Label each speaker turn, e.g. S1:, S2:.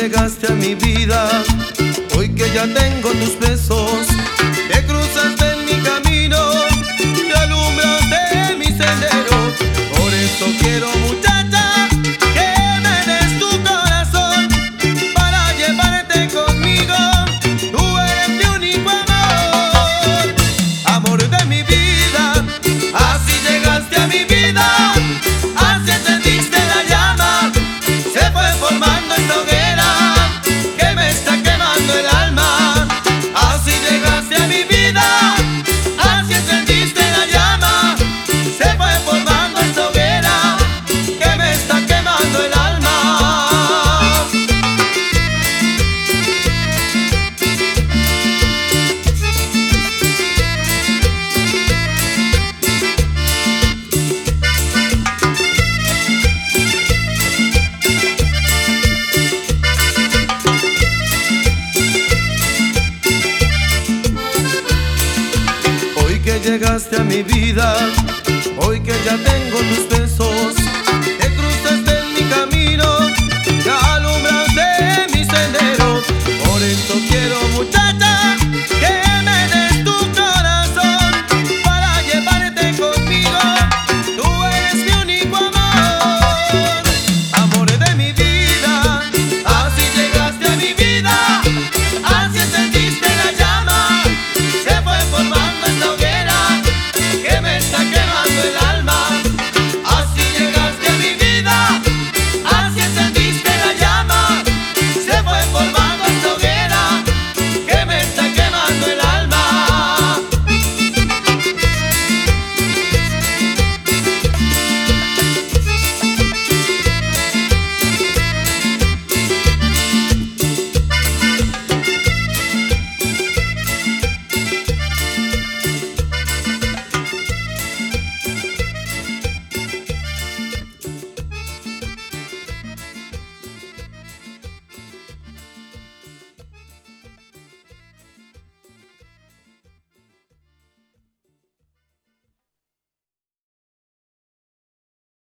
S1: llegaste a mi vida, hoy que ya tengo tus besos, que cruzaste en mi camino, que alumbraste mi sendero. Por eso quiero, muchacha, que me des tu corazón para llevarte conmigo. Tú eres mi único amor, amor de mi vida. Así llegaste a mi vida, así encendiste la llama, se fue formando esta hoguera que me está quemando el alma. Así llegaste a mi vida, así encendiste la llama, se fue formando esta hoguera que me está quemando el alma. Hoy que llegaste a mi vida, hoy que ya tengo tus besos, que cruzaste en mi camino, que alumbraste mi sendero. Por eso quiero, muchacha,